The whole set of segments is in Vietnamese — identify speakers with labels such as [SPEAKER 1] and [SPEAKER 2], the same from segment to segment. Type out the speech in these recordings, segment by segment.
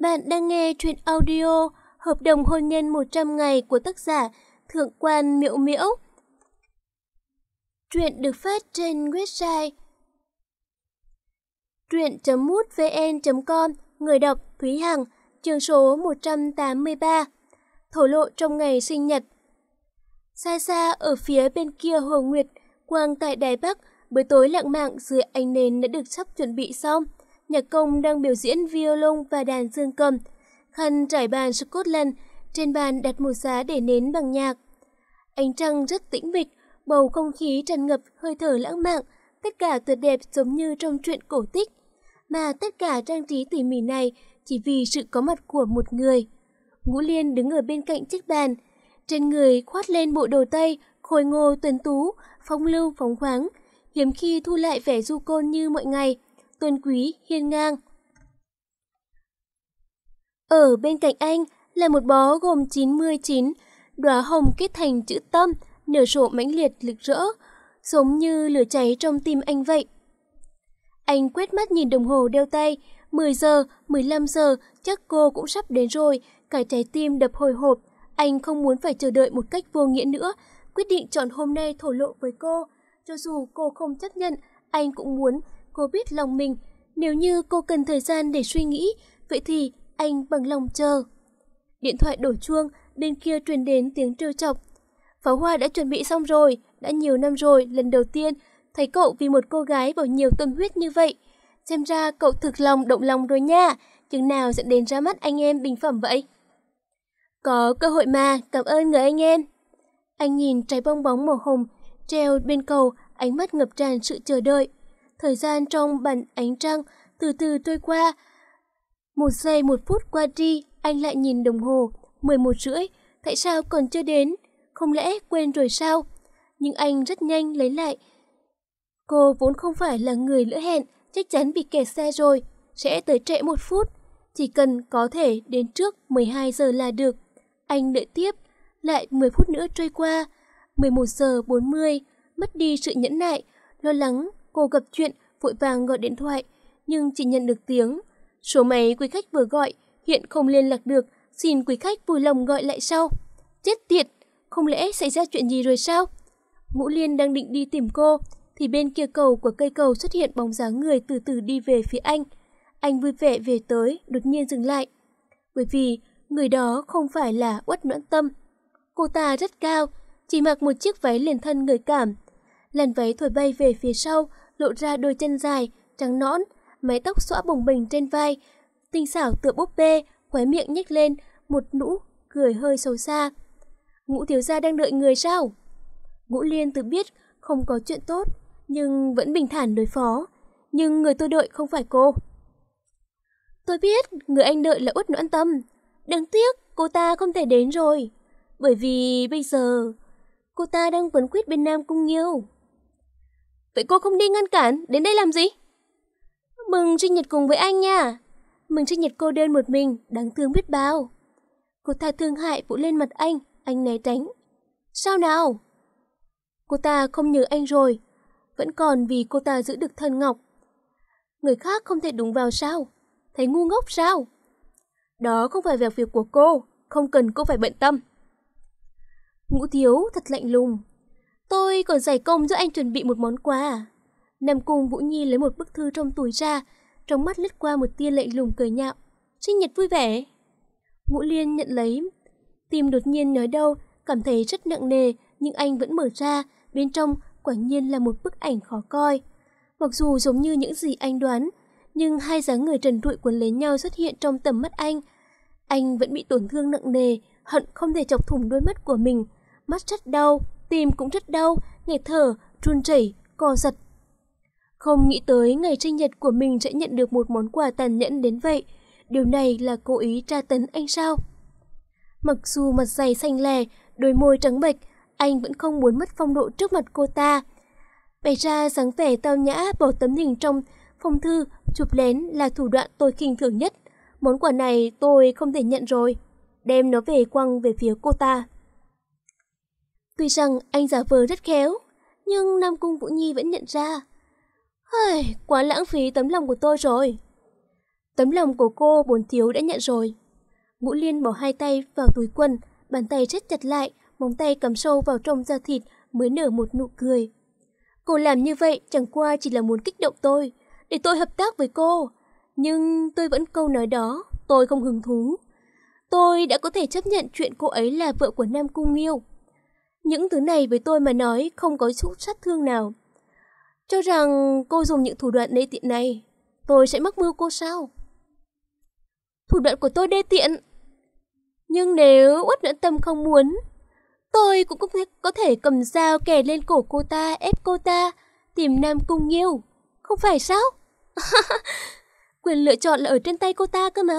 [SPEAKER 1] Bạn đang nghe truyện audio Hợp đồng hôn nhân 100 ngày của tác giả Thượng quan Miễu Miễu. Truyện được phát trên website truyện.mútvn.com. Người đọc Thúy Hằng. Chương số 183. Thổ lộ trong ngày sinh nhật. Xa xa ở phía bên kia Hồ Nguyệt, quang tại Đài Bắc, bữa tối lãng mạn dưới ánh nến đã được sắp chuẩn bị xong. Nhạc công đang biểu diễn violon và đàn dương cầm. Khăn trải bàn Scotland, trên bàn đặt một giá để nến bằng nhạc. Ánh trăng rất tĩnh mịch, bầu không khí tràn ngập hơi thở lãng mạn, tất cả tuyệt đẹp giống như trong truyện cổ tích. Mà tất cả trang trí tỉ mỉ này chỉ vì sự có mặt của một người. Ngũ Liên đứng ở bên cạnh chiếc bàn, trên người khoác lên bộ đồ Tây, khôi ngô tuấn tú, phong lưu phóng khoáng, hiếm khi thu lại vẻ du côn như mọi ngày, tôn quý hiên ngang. Ở bên cạnh anh là một bó gồm 99 đóa hồng kết thành chữ tâm, nở rộ mãnh liệt rực rỡ, giống như lửa cháy trong tim anh vậy. Anh quét mắt nhìn đồng hồ đeo tay, 10 giờ, 15 giờ, chắc cô cũng sắp đến rồi, cả trái tim đập hồi hộp. Anh không muốn phải chờ đợi một cách vô nghĩa nữa, quyết định chọn hôm nay thổ lộ với cô. Cho dù cô không chấp nhận, anh cũng muốn cô biết lòng mình. Nếu như cô cần thời gian để suy nghĩ, vậy thì anh bằng lòng chờ. Điện thoại đổ chuông, bên kia truyền đến tiếng trêu chọc. Pháo hoa đã chuẩn bị xong rồi, đã nhiều năm rồi, lần đầu tiên thấy cậu vì một cô gái bỏ nhiều tâm huyết như vậy. Xem ra cậu thực lòng động lòng rồi nha, chừng nào sẽ đến ra mắt anh em bình phẩm vậy? Có cơ hội mà, cảm ơn người anh em. Anh nhìn trái bong bóng màu hồng treo bên cầu, ánh mắt ngập tràn sự chờ đợi. Thời gian trong bản ánh trăng từ từ trôi qua. 1 giây 1 phút qua đi, anh lại nhìn đồng hồ, 11:30, tại sao còn chưa đến? Không lẽ quên rồi sao? Nhưng anh rất nhanh lấy lại. Cô vốn không phải là người lỡ hẹn, chắc chắn bị kẹt xe rồi, sẽ tới trễ 1 phút. Chỉ cần có thể đến trước 12 giờ là được. Anh đợi tiếp, lại 10 phút nữa trôi qua. 11 giờ 40, mất đi sự nhẫn nại, lo lắng cô gặp chuyện, vội vàng gọi điện thoại, nhưng chỉ nhận được tiếng. Số máy quý khách vừa gọi, hiện không liên lạc được, xin quý khách vui lòng gọi lại sau. Chết tiệt, không lẽ xảy ra chuyện gì rồi sao? Ngũ Liên đang định đi tìm cô, thì bên kia cầu của cây cầu xuất hiện bóng dáng người từ từ đi về phía anh. Anh vui vẻ về tới, đột nhiên dừng lại. Bởi vì người đó không phải là Uất Noãn Tâm. Cô ta rất cao, chỉ mặc một chiếc váy liền thân gợi cảm. Làn váy thổi bay về phía sau, lộ ra đôi chân dài, trắng nõn, mái tóc xõa bồng bềnh trên vai, tinh xảo tựa búp bê, khóe miệng nhếch lên một nụ cười hơi xấu xa. Ngũ thiếu gia đang đợi người sao? Ngũ Liên tự biết không có chuyện tốt, nhưng vẫn bình thản đối phó. Nhưng người tôi đợi không phải cô. Tôi biết người anh đợi là Uất Noãn Tâm. Đáng tiếc cô ta không thể đến rồi, bởi vì bây giờ cô ta đang quấn quýt bên Nam Cung Nghiêu. Vậy cô không đi ngăn cản, đến đây làm gì? Mừng sinh nhật cùng với anh nha. Mừng sinh nhật cô đơn một mình, đáng thương biết bao. Cô ta thương hại vỗ lên mặt anh né tránh. Sao nào? Cô ta không nhớ anh rồi, vẫn còn vì cô ta giữ được thân ngọc. Người khác không thể đụng vào sao? Thấy ngu ngốc sao? Đó không phải việc của cô, không cần cô phải bận tâm. Ngũ thiếu thật lạnh lùng. Tôi còn giải công giúp anh chuẩn bị một món quà. Nam Cung Vũ Nhi lấy một bức thư trong túi ra, trong mắt lướt qua một tia lạnh lùng cười nhạo. Sinh nhật vui vẻ. Ngũ Liên nhận lấy, tim đột nhiên nói đâu, cảm thấy rất nặng nề, nhưng anh vẫn mở ra, bên trong quả nhiên là một bức ảnh khó coi. Mặc dù giống như những gì anh đoán, nhưng hai dáng người trần trụi quấn lấy nhau xuất hiện trong tầm mắt anh. Anh vẫn bị tổn thương nặng nề, hận không thể chọc thủng đôi mắt của mình. Mắt rất đau, tim cũng rất đau, nghẹt thở, run rẩy, co giật. Không nghĩ tới ngày sinh nhật của mình sẽ nhận được một món quà tàn nhẫn đến vậy. Điều này là cố ý tra tấn anh sao? Mặc dù mặt dày xanh lè, đôi môi trắng bệch, anh vẫn không muốn mất phong độ trước mặt cô ta. Bày ra dáng vẻ tao nhã, bỏ tấm hình trong phong thư, chụp lén là thủ đoạn tôi khinh thường nhất. Món quà này tôi không thể nhận rồi. Đem nó về quăng về phía cô ta. Tuy rằng anh giả vờ rất khéo, nhưng Nam Cung Vũ Nhi vẫn nhận ra. Quá lãng phí tấm lòng của tôi rồi. Tấm lòng của cô bổn thiếu đã nhận rồi. Ngũ Liên bỏ hai tay vào túi quần, bàn tay siết chặt lại, móng tay cắm sâu vào trong da thịt mới nở một nụ cười. Cô làm như vậy chẳng qua chỉ là muốn kích động tôi, để tôi hợp tác với cô. Nhưng tôi vẫn câu nói đó, tôi không hứng thú. Tôi đã có thể chấp nhận chuyện cô ấy là vợ của Nam Cung Nghiêu. Những thứ này với tôi mà nói không có chút sát thương nào. Cho rằng cô dùng những thủ đoạn đê tiện này, tôi sẽ mắc mưu cô sao? Thủ đoạn của tôi đê tiện. Nhưng nếu Uất Nhẫn Tâm không muốn, tôi cũng có thể cầm dao kè lên cổ cô ta, ép cô ta tìm Nam Cung Nghiêu, không phải sao? Quyền lựa chọn là ở trên tay cô ta cơ mà.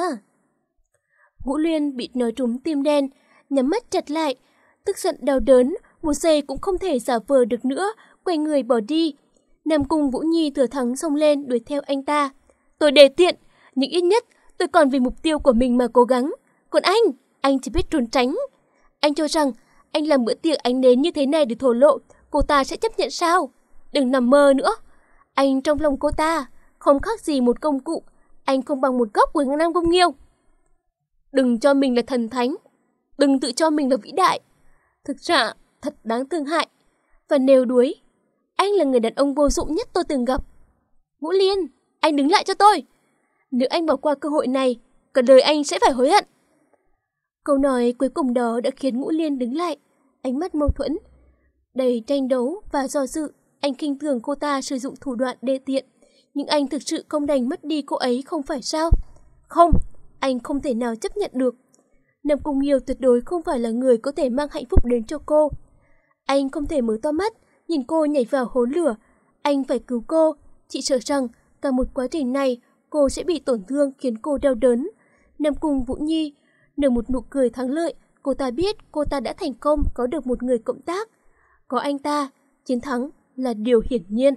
[SPEAKER 1] Ngũ Liên bị nói trúng tim đen, nhắm mắt chặt lại, tức giận đau đớn, một giây cũng không thể giả vờ được nữa, quay người bỏ đi. Nam Cung Vũ Nhi thừa thắng xông lên đuổi theo anh ta. Tôi đề tiện, nhưng ít nhất tôi còn vì mục tiêu của mình mà cố gắng. Còn anh chỉ biết trốn tránh. Anh cho rằng anh làm bữa tiệc ánh nến như thế này để thổ lộ, cô ta sẽ chấp nhận sao? Đừng nằm mơ nữa. Anh trong lòng cô ta không khác gì một công cụ, anh không bằng một góc của Nam Cung Nghiêu. Đừng cho mình là thần thánh, đừng tự cho mình là vĩ đại. Thực ra thật đáng thương hại và nêu đuối. Anh là người đàn ông vô dụng nhất tôi từng gặp. Ngũ Liên, anh đứng lại cho tôi. Nếu anh bỏ qua cơ hội này, cả đời anh sẽ phải hối hận. Câu nói cuối cùng đó đã khiến Ngũ Liên đứng lại, ánh mắt mâu thuẫn, đầy tranh đấu và do dự. Anh khinh thường cô ta sử dụng thủ đoạn đê tiện, nhưng anh thực sự không đành mất đi cô ấy không phải sao? Không, anh không thể nào chấp nhận được. Nam Cung Nghiêu tuyệt đối không phải là người có thể mang hạnh phúc đến cho cô. Anh không thể mở to mắt, nhìn cô nhảy vào hố lửa. Anh phải cứu cô. Chị sợ rằng cả một quá trình này cô sẽ bị tổn thương khiến cô đau đớn. Nam Cung Vũ Nhi nở một nụ cười thắng lợi. Cô ta biết cô ta đã thành công có được một người cộng tác. Có anh ta, chiến thắng là điều hiển nhiên.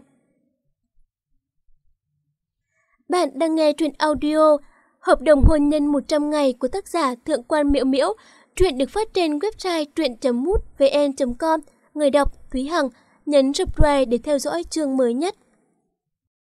[SPEAKER 1] Bạn đang nghe truyện audio Hợp đồng hôn nhân 100 ngày của tác giả Thượng quan Miễu Miễu. Truyện được phát trên website truyện.mútvn.com. Người đọc Thúy Hằng. Nhấn subscribe để theo dõi chương mới nhất.